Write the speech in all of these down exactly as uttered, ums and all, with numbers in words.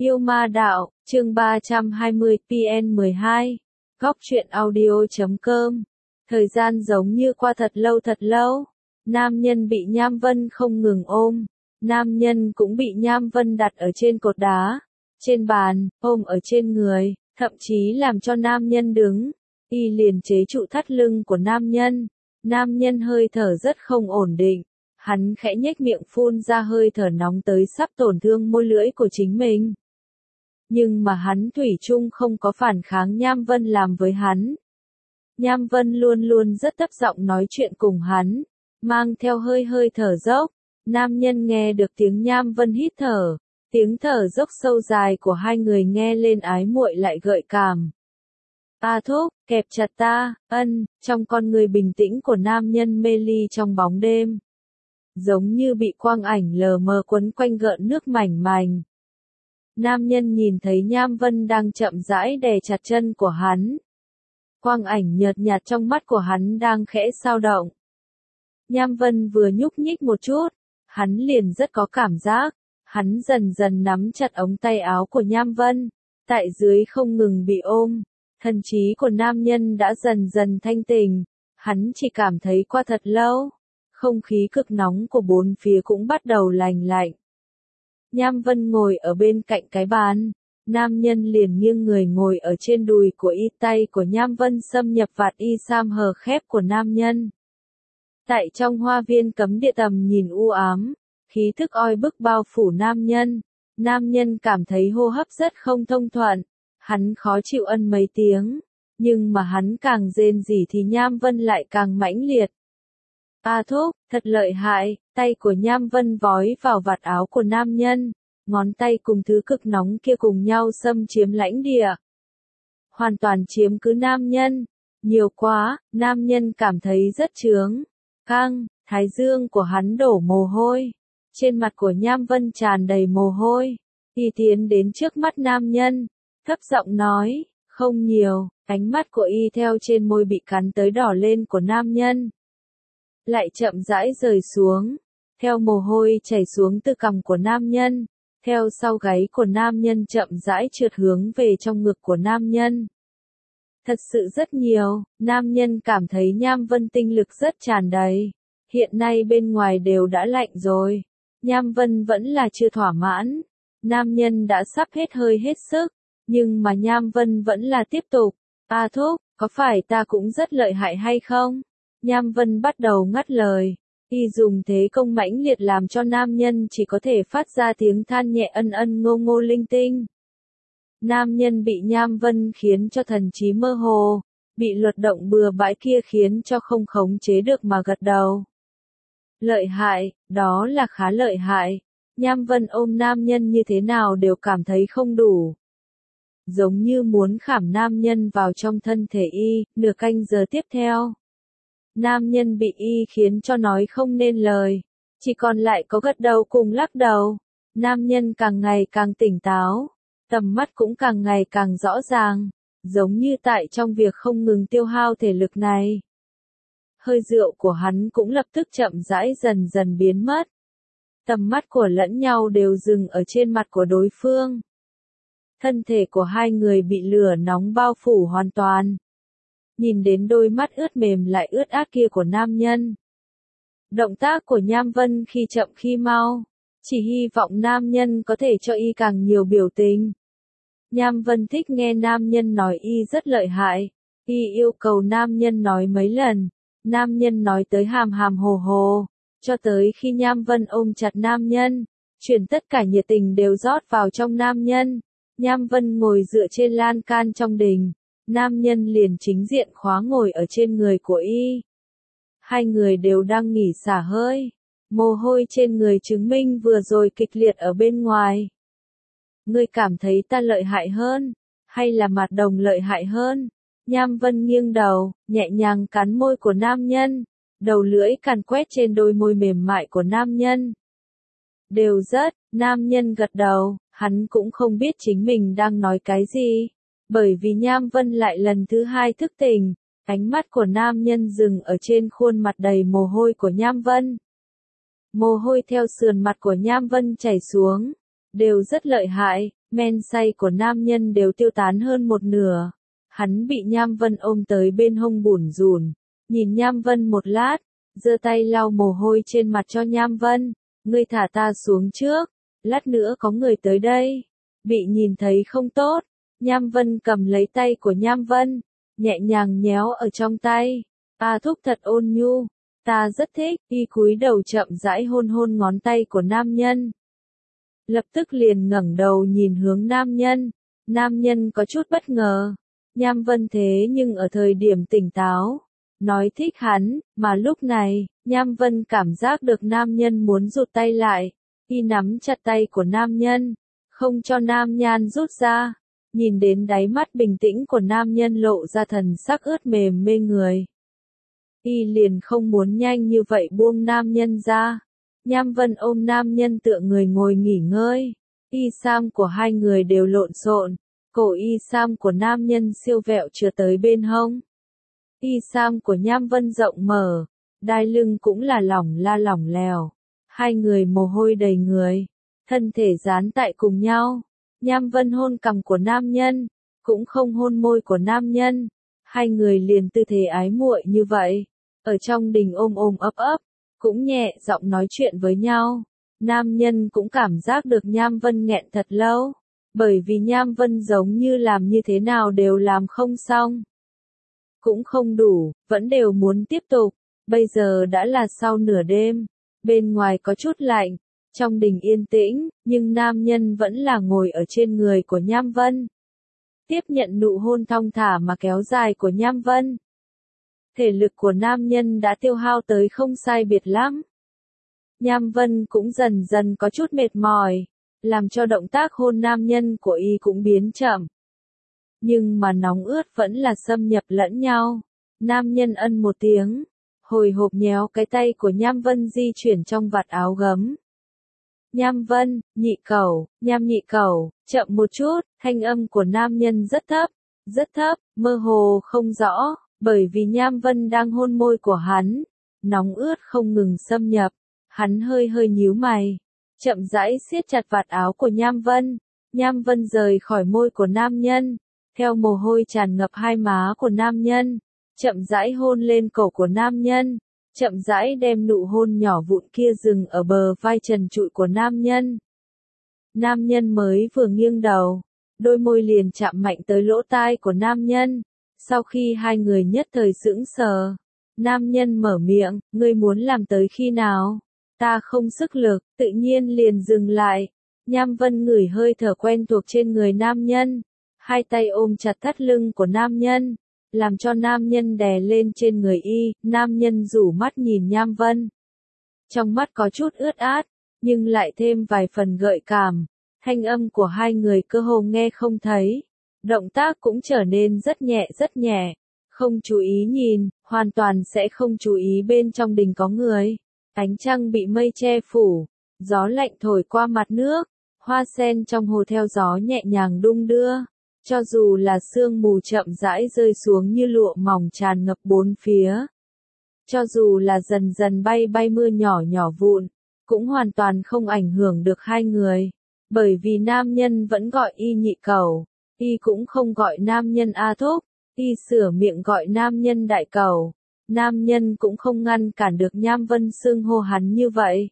Yêu ma đạo, chương ba trăm hai mươi, P N mười hai. Góc truyện audio chấm com. Thời gian giống như qua thật lâu thật lâu. Nam nhân bị Nham Vân không ngừng ôm. Nam nhân cũng bị Nham Vân đặt ở trên cột đá, trên bàn, ôm ở trên người, thậm chí làm cho nam nhân đứng. Y liền chế trụ thắt lưng của nam nhân. Nam nhân hơi thở rất không ổn định. Hắn khẽ nhếch miệng phun ra hơi thở nóng tới sắp tổn thương môi lưỡi của chính mình. Nhưng mà hắn thủy chung không có phản kháng Nham Vân làm với hắn. Nham Vân luôn luôn rất thấp giọng nói chuyện cùng hắn, mang theo hơi hơi thở dốc. Nam nhân nghe được tiếng Nham Vân hít thở, tiếng thở dốc sâu dài của hai người nghe lên ái muội lại gợi cảm. A thúc, kẹp chặt ta, ân, trong con người bình tĩnh của nam nhân mê ly trong bóng đêm. Giống như bị quang ảnh lờ mờ quấn quanh gợn nước mảnh mảnh. Nam nhân nhìn thấy Nham Vân đang chậm rãi đè chặt chân của hắn. Quang ảnh nhợt nhạt trong mắt của hắn đang khẽ dao động. Nham Vân vừa nhúc nhích một chút, hắn liền rất có cảm giác. Hắn dần dần nắm chặt ống tay áo của Nham Vân, tại dưới không ngừng bị ôm. Thần trí của nam nhân đã dần dần thanh tỉnh, hắn chỉ cảm thấy qua thật lâu. Không khí cực nóng của bốn phía cũng bắt đầu lành lạnh. Nham Vân ngồi ở bên cạnh cái bàn, nam nhân liền nghiêng người ngồi ở trên đùi của y, tay của Nham Vân xâm nhập vạt y sam hở khép của nam nhân. Tại trong hoa viên cấm địa tầm nhìn u ám, khí thức oi bức bao phủ nam nhân, nam nhân cảm thấy hô hấp rất không thông thuận, hắn khó chịu ân mấy tiếng, nhưng mà hắn càng rên rỉ thì Nham Vân lại càng mãnh liệt. A thúc, thật lợi hại, tay của Nham Vân vói vào vạt áo của nam nhân, ngón tay cùng thứ cực nóng kia cùng nhau xâm chiếm lãnh địa. Hoàn toàn chiếm cứ nam nhân, nhiều quá, nam nhân cảm thấy rất chướng, căng, thái dương của hắn đổ mồ hôi, trên mặt của Nham Vân tràn đầy mồ hôi. Y tiến đến trước mắt nam nhân, thấp giọng nói, không nhiều, ánh mắt của y theo trên môi bị cắn tới đỏ lên của nam nhân. Lại chậm rãi rời xuống, theo mồ hôi chảy xuống từ cằm của nam nhân, theo sau gáy của nam nhân chậm rãi trượt hướng về trong ngực của nam nhân. Thật sự rất nhiều, nam nhân cảm thấy Nham Vân tinh lực rất tràn đầy. Hiện nay bên ngoài đều đã lạnh rồi, Nham Vân vẫn là chưa thỏa mãn. Nam nhân đã sắp hết hơi hết sức, nhưng mà Nham Vân vẫn là tiếp tục. A thúc, có phải ta cũng rất lợi hại hay không? Nham Vân bắt đầu ngắt lời, y dùng thế công mãnh liệt làm cho nam nhân chỉ có thể phát ra tiếng than nhẹ ân ân ngô ngô linh tinh. Nam nhân bị Nham Vân khiến cho thần trí mơ hồ, bị luật động bừa bãi kia khiến cho không khống chế được mà gật đầu. Lợi hại, đó là khá lợi hại. Nham Vân ôm nam nhân như thế nào đều cảm thấy không đủ. Giống như muốn khảm nam nhân vào trong thân thể y, nửa canh giờ tiếp theo. Nam nhân bị y khiến cho nói không nên lời, chỉ còn lại có gật đầu cùng lắc đầu. Nam nhân càng ngày càng tỉnh táo, tầm mắt cũng càng ngày càng rõ ràng, giống như tại trong việc không ngừng tiêu hao thể lực này. Hơi rượu của hắn cũng lập tức chậm rãi dần dần biến mất. Tầm mắt của lẫn nhau đều dừng ở trên mặt của đối phương. Thân thể của hai người bị lửa nóng bao phủ hoàn toàn. Nhìn đến đôi mắt ướt mềm lại ướt át kia của nam nhân. Động tác của Nham Vân khi chậm khi mau, chỉ hy vọng nam nhân có thể cho y càng nhiều biểu tình. Nham Vân thích nghe nam nhân nói y rất lợi hại, y yêu cầu nam nhân nói mấy lần, nam nhân nói tới hàm hàm hồ hồ, cho tới khi Nham Vân ôm chặt nam nhân, chuyển tất cả nhiệt tình đều rót vào trong nam nhân. Nham Vân ngồi dựa trên lan can trong đình. Nam nhân liền chính diện khóa ngồi ở trên người của y. Hai người đều đang nghỉ xả hơi. Mồ hôi trên người chứng minh vừa rồi kịch liệt ở bên ngoài. Ngươi cảm thấy ta lợi hại hơn, hay là Mạt Đồng lợi hại hơn? Nham Vân nghiêng đầu, nhẹ nhàng cắn môi của nam nhân. Đầu lưỡi càn quét trên đôi môi mềm mại của nam nhân. Đều rất, nam nhân gật đầu, hắn cũng không biết chính mình đang nói cái gì. Bởi vì Nham Vân lại lần thứ hai thức tỉnh, ánh mắt của nam nhân dừng ở trên khuôn mặt đầy mồ hôi của Nham Vân. Mồ hôi theo sườn mặt của Nham Vân chảy xuống, đều rất lợi hại, men say của nam nhân đều tiêu tán hơn một nửa. Hắn bị Nham Vân ôm tới bên hông bủn rủn, nhìn Nham Vân một lát, giơ tay lau mồ hôi trên mặt cho Nham Vân, ngươi thả ta xuống trước, lát nữa có người tới đây. Bị nhìn thấy không tốt, Nham Vân cầm lấy tay của Nham Vân, nhẹ nhàng nhéo ở trong tay. A Thúc thật ôn nhu, ta rất thích. Y cúi đầu chậm rãi hôn hôn ngón tay của nam nhân. Lập tức liền ngẩng đầu nhìn hướng nam nhân. Nam nhân có chút bất ngờ. Nham Vân thế nhưng ở thời điểm tỉnh táo, nói thích hắn, mà lúc này, Nham Vân cảm giác được nam nhân muốn rụt tay lại. Y nắm chặt tay của nam nhân, không cho nam nhan rút ra. Nhìn đến đáy mắt bình tĩnh của nam nhân lộ ra thần sắc ướt mềm mê người. Y liền không muốn nhanh như vậy buông nam nhân ra. Nham Vân ôm nam nhân tựa người ngồi nghỉ ngơi. Y sam của hai người đều lộn xộn. Cổ y sam của nam nhân siêu vẹo chưa tới bên hông. Y sam của Nham Vân rộng mở, đai lưng cũng là lỏng la lỏng lèo. Hai người mồ hôi đầy người, thân thể dán tại cùng nhau. Nham Vân hôn cằm của nam nhân, cũng không hôn môi của nam nhân. Hai người liền tư thế ái muội như vậy, ở trong đình ôm ôm ấp ấp, cũng nhẹ giọng nói chuyện với nhau. Nam nhân cũng cảm giác được Nham Vân nghẹn thật lâu, bởi vì Nham Vân giống như làm như thế nào đều làm không xong. Cũng không đủ, vẫn đều muốn tiếp tục. Bây giờ đã là sau nửa đêm, bên ngoài có chút lạnh, trong đình yên tĩnh, nhưng nam nhân vẫn là ngồi ở trên người của Nham Vân. Tiếp nhận nụ hôn thong thả mà kéo dài của Nham Vân. Thể lực của nam nhân đã tiêu hao tới không sai biệt lắm. Nham Vân cũng dần dần có chút mệt mỏi, làm cho động tác hôn nam nhân của y cũng biến chậm. Nhưng mà nóng ướt vẫn là xâm nhập lẫn nhau. Nam nhân ân một tiếng, hồi hộp nhéo cái tay của Nham Vân di chuyển trong vạt áo gấm. Nham Vân, nhị cẩu, Nham nhị cẩu, chậm một chút, thanh âm của nam nhân rất thấp, rất thấp, mơ hồ không rõ, bởi vì Nham Vân đang hôn môi của hắn, nóng ướt không ngừng xâm nhập, hắn hơi hơi nhíu mày, chậm rãi siết chặt vạt áo của Nham Vân. Nham Vân rời khỏi môi của nam nhân, theo mồ hôi tràn ngập hai má của nam nhân, chậm rãi hôn lên cổ của nam nhân. Chậm rãi đem nụ hôn nhỏ vụn kia dừng ở bờ vai trần trụi của nam nhân. Nam nhân mới vừa nghiêng đầu, đôi môi liền chạm mạnh tới lỗ tai của nam nhân. Sau khi hai người nhất thời sững sờ, nam nhân mở miệng, ngươi muốn làm tới khi nào? Ta không sức lực, tự nhiên liền dừng lại. Nham Vân ngửi hơi thở quen thuộc trên người nam nhân, hai tay ôm chặt thắt lưng của nam nhân, làm cho nam nhân đè lên trên người y. Nam nhân rủ mắt nhìn Nham Vân. Trong mắt có chút ướt át, nhưng lại thêm vài phần gợi cảm. Thanh âm của hai người cơ hồ nghe không thấy. Động tác cũng trở nên rất nhẹ rất nhẹ. Không chú ý nhìn, hoàn toàn sẽ không chú ý bên trong đình có người. Ánh trăng bị mây che phủ, gió lạnh thổi qua mặt nước, hoa sen trong hồ theo gió nhẹ nhàng đung đưa. Cho dù là sương mù chậm rãi rơi xuống như lụa mỏng tràn ngập bốn phía. Cho dù là dần dần bay bay mưa nhỏ nhỏ vụn, cũng hoàn toàn không ảnh hưởng được hai người. Bởi vì nam nhân vẫn gọi y nhị cẩu, y cũng không gọi nam nhân A Thúc, y sửa miệng gọi nam nhân đại cẩu. Nam nhân cũng không ngăn cản được Nham Vân xưng hô hắn như vậy.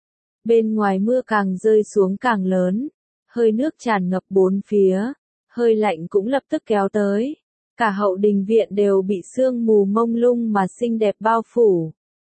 Bên ngoài mưa càng rơi xuống càng lớn, hơi nước tràn ngập bốn phía. Hơi lạnh cũng lập tức kéo tới. Cả hậu đình viện đều bị sương mù mông lung mà xinh đẹp bao phủ.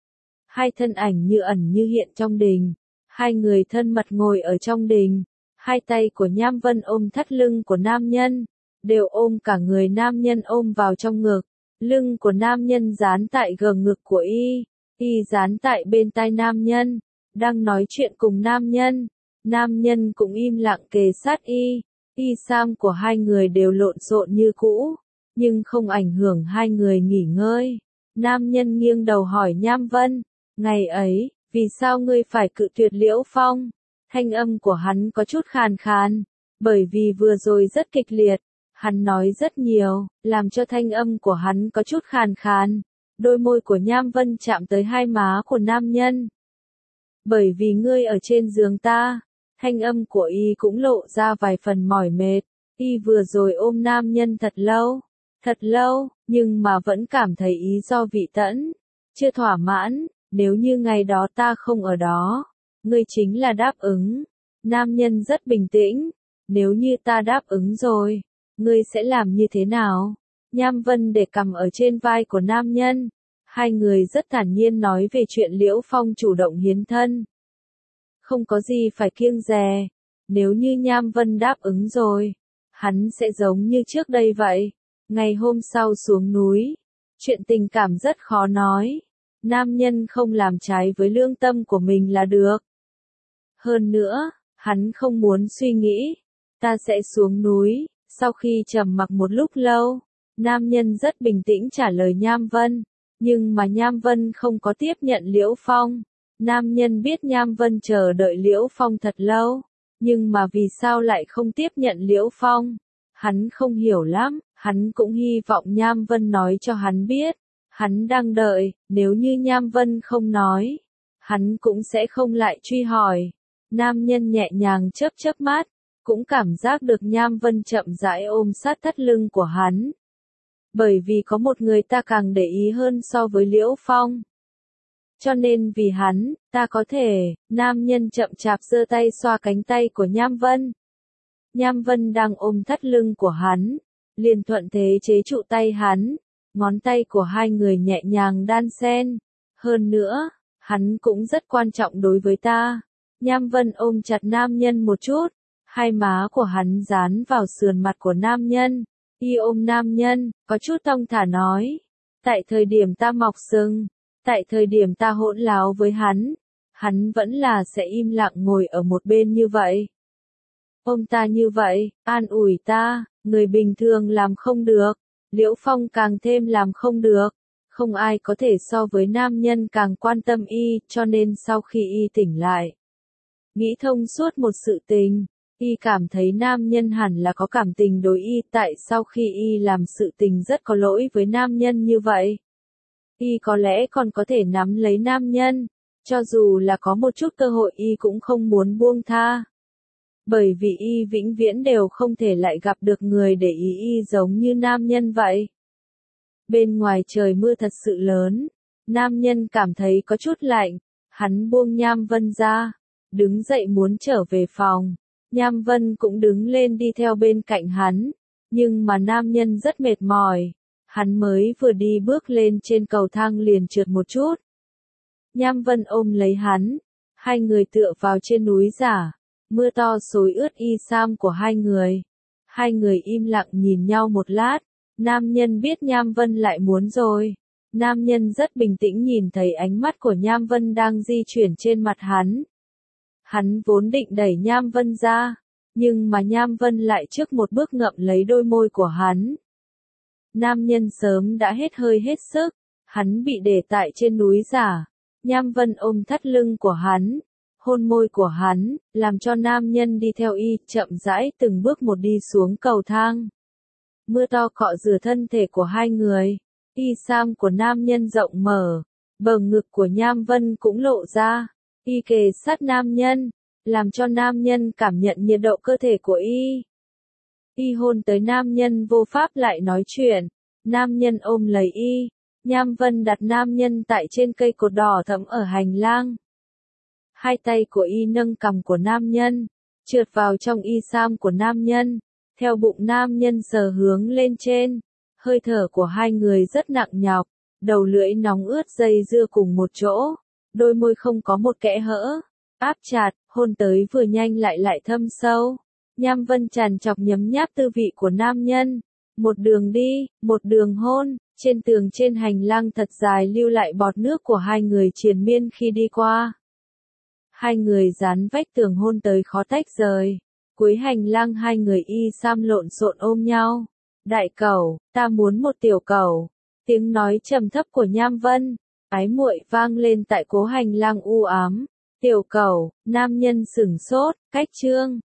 Hai thân ảnh như ẩn như hiện trong đình. Hai người thân mật ngồi ở trong đình. Hai tay của Nham Vân ôm thắt lưng của nam nhân. Đều ôm cả người nam nhân ôm vào trong ngực. Lưng của nam nhân dán tại gờ ngực của y. Y dán tại bên tai nam nhân. Đang nói chuyện cùng nam nhân. Nam nhân cũng im lặng kề sát y. Y sam của hai người đều lộn xộn như cũ, nhưng không ảnh hưởng hai người nghỉ ngơi. Nam nhân nghiêng đầu hỏi Nham Vân, ngày ấy, vì sao ngươi phải cự tuyệt Liễu Phong? Thanh âm của hắn có chút khàn khàn, bởi vì vừa rồi rất kịch liệt, hắn nói rất nhiều, làm cho thanh âm của hắn có chút khàn khàn. Đôi môi của Nham Vân chạm tới hai má của nam nhân. Bởi vì ngươi ở trên giường ta, Thanh âm của y cũng lộ ra vài phần mỏi mệt. Y vừa rồi ôm nam nhân thật lâu, thật lâu, nhưng mà vẫn cảm thấy ý do vị tẫn, chưa thỏa mãn. Nếu như ngày đó ta không ở đó, ngươi chính là đáp ứng. Nam nhân rất bình tĩnh. Nếu như ta đáp ứng rồi, ngươi sẽ làm như thế nào? Nham Vân để cằm ở trên vai của nam nhân. Hai người rất thản nhiên nói về chuyện Liễu Phong chủ động hiến thân. Không có gì phải kiêng dè. Nếu như Nham Vân đáp ứng rồi, hắn sẽ giống như trước đây vậy. Ngày hôm sau xuống núi, chuyện tình cảm rất khó nói. Nam nhân không làm trái với lương tâm của mình là được. Hơn nữa, hắn không muốn suy nghĩ. Ta sẽ xuống núi. Sau khi trầm mặc một lúc lâu, nam nhân rất bình tĩnh trả lời Nham Vân. Nhưng mà Nham Vân không có tiếp nhận Liễu Phong. Nam nhân biết Nham Vân chờ đợi Liễu Phong thật lâu. Nhưng mà vì sao lại không tiếp nhận Liễu Phong? Hắn không hiểu lắm. Hắn cũng hy vọng Nham Vân nói cho hắn biết. Hắn đang đợi. Nếu như Nham Vân không nói, hắn cũng sẽ không lại truy hỏi. Nam nhân nhẹ nhàng chớp chớp mắt. Cũng cảm giác được Nham Vân chậm rãi ôm sát thắt lưng của hắn. Bởi vì có một người ta càng để ý hơn so với Liễu Phong. Cho nên vì hắn, ta có thể. Nam nhân chậm chạp giơ tay xoa cánh tay của Nham Vân. Nham Vân đang ôm thắt lưng của hắn, liền thuận thế chế trụ tay hắn. Ngón tay của hai người nhẹ nhàng đan xen. Hơn nữa, hắn cũng rất quan trọng đối với ta. Nham Vân ôm chặt nam nhân một chút. Hai má của hắn dán vào sườn mặt của nam nhân. Y ôm nam nhân, có chút thong thả nói. Tại thời điểm ta mọc sừng, tại thời điểm ta hỗn láo với hắn, hắn vẫn là sẽ im lặng ngồi ở một bên như vậy. Ôm ta như vậy, an ủi ta, người bình thường làm không được. Liễu Phong càng thêm làm không được. Không ai có thể so với nam nhân càng quan tâm y, cho nên sau khi y tỉnh lại, nghĩ thông suốt một sự tình. Y cảm thấy nam nhân hẳn là có cảm tình đối y, tại sau khi y làm sự tình rất có lỗi với nam nhân như vậy. Y có lẽ còn có thể nắm lấy nam nhân, cho dù là có một chút cơ hội y cũng không muốn buông tha. Bởi vì y vĩnh viễn đều không thể lại gặp được người để ý y giống như nam nhân vậy. Bên ngoài trời mưa thật sự lớn, nam nhân cảm thấy có chút lạnh, hắn buông Nham Vân ra, đứng dậy muốn trở về phòng. Nham Vân cũng đứng lên đi theo bên cạnh hắn, nhưng mà nam nhân rất mệt mỏi, hắn mới vừa đi bước lên trên cầu thang liền trượt một chút. Nham Vân ôm lấy hắn, hai người tựa vào trên núi giả, mưa to xối ướt y sam của hai người. Hai người im lặng nhìn nhau một lát, nam nhân biết Nham Vân lại muốn rồi. Nam nhân rất bình tĩnh nhìn thấy ánh mắt của Nham Vân đang di chuyển trên mặt hắn. Hắn vốn định đẩy Nham Vân ra, nhưng mà Nham Vân lại trước một bước ngậm lấy đôi môi của hắn. Nam nhân sớm đã hết hơi hết sức, hắn bị để tại trên núi giả. Nham Vân ôm thắt lưng của hắn, hôn môi của hắn, làm cho nam nhân đi theo y, chậm rãi từng bước một đi xuống cầu thang. Mưa to cọ rửa thân thể của hai người, y sam của nam nhân rộng mở, bờ ngực của Nham Vân cũng lộ ra. Y kề sát nam nhân, làm cho nam nhân cảm nhận nhiệt độ cơ thể của y. Y hôn tới nam nhân vô pháp lại nói chuyện, nam nhân ôm lấy y. Nham Vân đặt nam nhân tại trên cây cột đỏ thẫm ở hành lang. Hai tay của y nâng cằm của nam nhân, trượt vào trong y sam của nam nhân, theo bụng nam nhân sờ hướng lên trên. Hơi thở của hai người rất nặng nhọc, đầu lưỡi nóng ướt dây dưa cùng một chỗ. Đôi môi không có một kẽ hở, áp chặt, hôn tới vừa nhanh lại lại thâm sâu. Nham Vân tràn trọc nhấm nháp tư vị của nam nhân. Một đường đi, một đường hôn, trên tường trên hành lang thật dài lưu lại bọt nước của hai người triền miên khi đi qua. Hai người dán vách tường hôn tới khó tách rời. Cuối hành lang hai người y sam lộn xộn ôm nhau. Đại cẩu, ta muốn một tiểu cẩu. Tiếng nói trầm thấp của Nham Vân, ái muội vang lên tại cố hành lang u ám. Tiểu cẩu, nam nhân sửng sốt, cách chương.